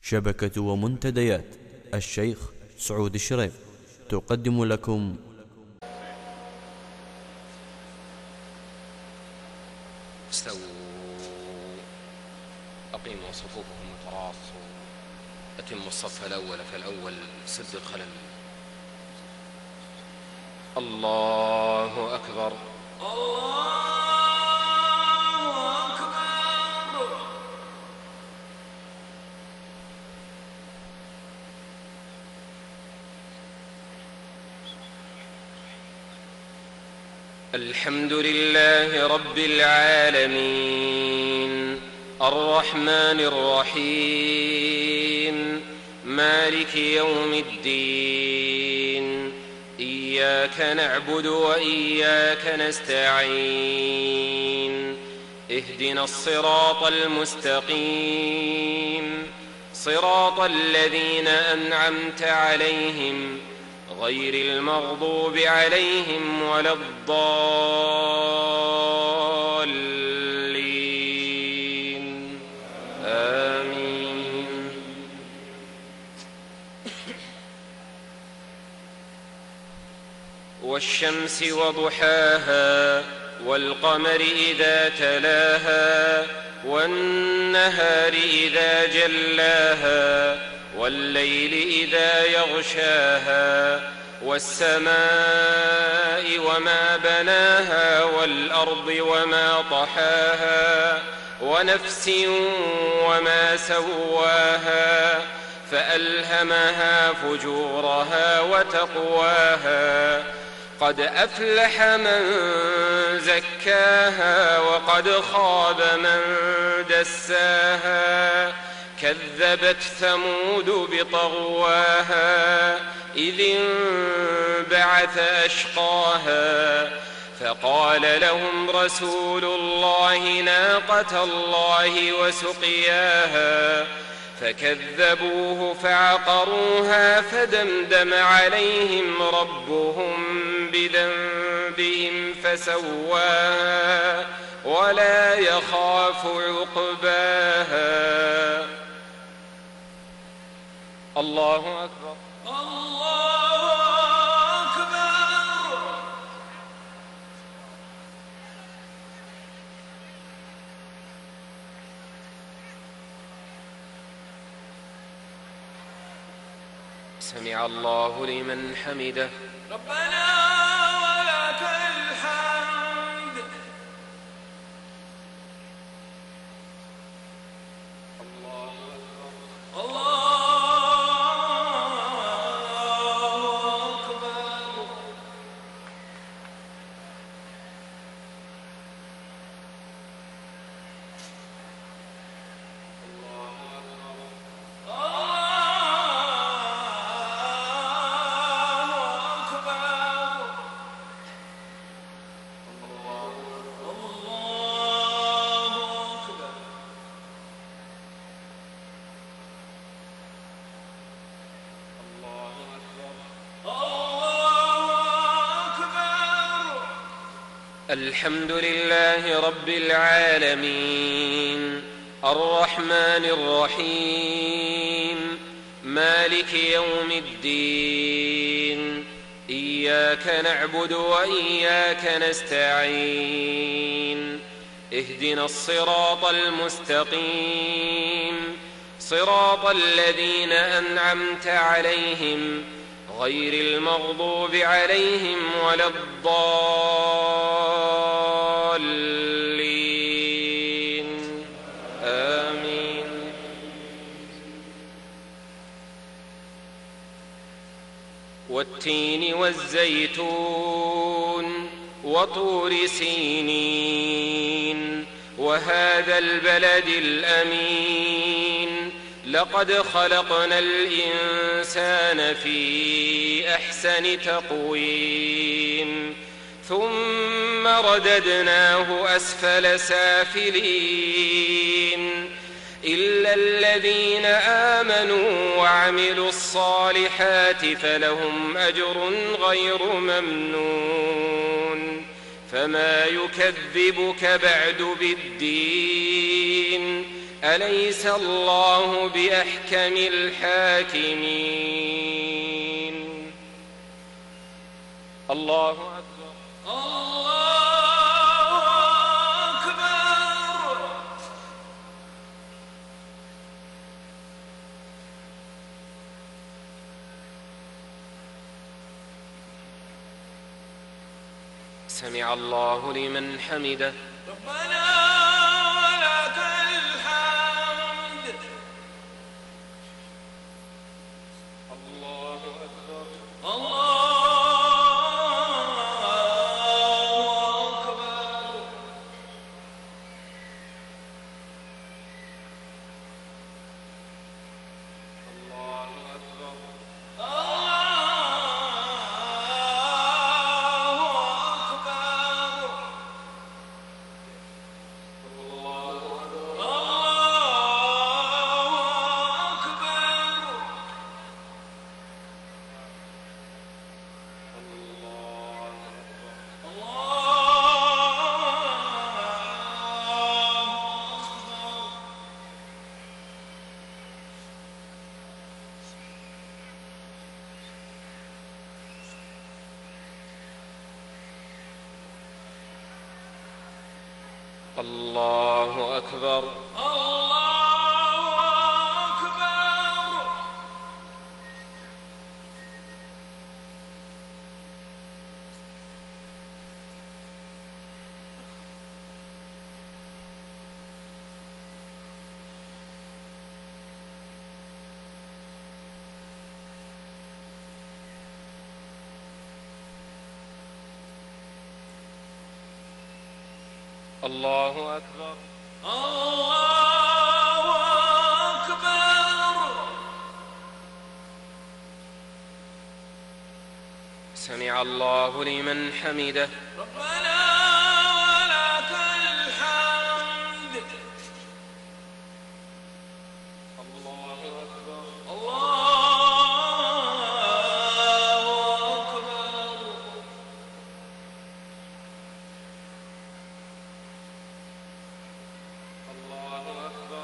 شبكة ومنتديات الشيخ سعود الشريف تقدم لكم استووا أقيموا صفوفكم وتراصوا أتموا الصف الأول فالأول سد الخلل. الله أكبر الله أكبر. الحمد لله رب العالمين الرحمن الرحيم مالك يوم الدين إياك نعبد وإياك نستعين اهدنا الصراط المستقيم صراط الذين أنعمت عليهم غير المغضوب عليهم ولا الضالين آمين. والشمس وضحاها والقمر إذا تلاها والنهار إذا جلاها والليل إذا يغشاها والسماء وما بناها والأرض وما طحاها ونفس وما سواها فألهمها فجورها وتقواها قد أفلح من زكاها وقد خاب من دساها كذبت ثمود بطغواها إذ انبعث أشقاها فقال لهم رسول الله ناقة الله وسقياها فكذبوه فعقروها فدمدم عليهم ربهم بذنبهم فسواها ولا يخاف عقباها. الله أكبر الله أكبر. سمع الله لمن حمده ربنا ولك الحمد. الله أكبر الله الحمد لله رب العالمين الرحمن الرحيم مالك يوم الدين إياك نعبد وإياك نستعين اهدنا الصراط المستقيم صراط الذين أنعمت عليهم غير المغضوب عليهم ولا الضالين آمين. والتين والزيتون وطور سينين وهذا البلد الأمين لقد خلقنا الإنسان في أحسن تقويم ثم رددناه أسفل سافلين إلا الذين آمنوا وعملوا الصالحات فلهم أجر غير ممنون. فما يكذبك بعد بالدين أليس الله بأحكم الحاكمين. الله أكبر. الله أكبر. سمع الله لمن حمده. ربنا ولك الحمد. الله أكبر. الله أكبر. الله أكبر. الله أكبر. الله أكبر. الله أكبر. الله أكبر. سمع الله لمن حمده. ربنا ولك الحمد. الله أكبر. الله أكبر. الله أكبر.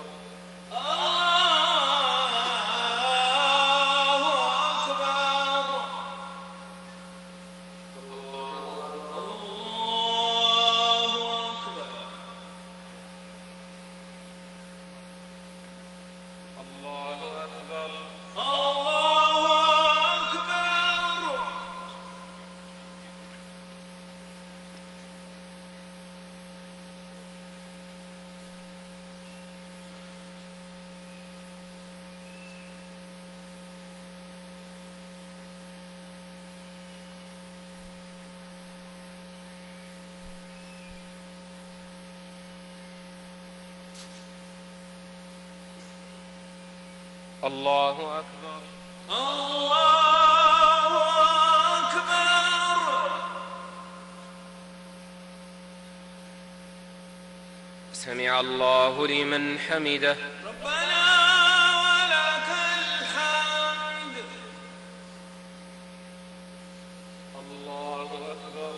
الله أكبر. الله أكبر. سمع الله لمن حمده. ربنا ولك الحمد. الله أكبر.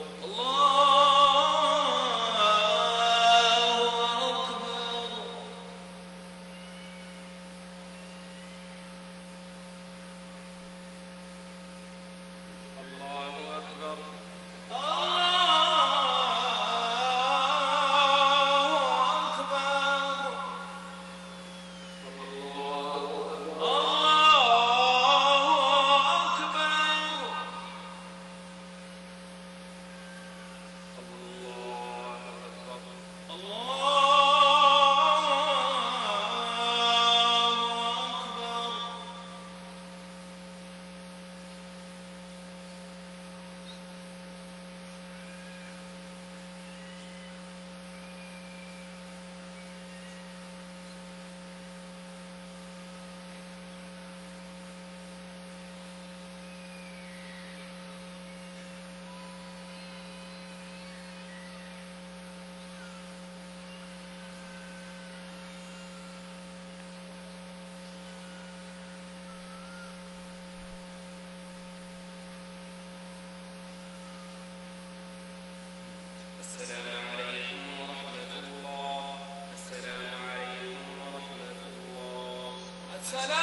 سلام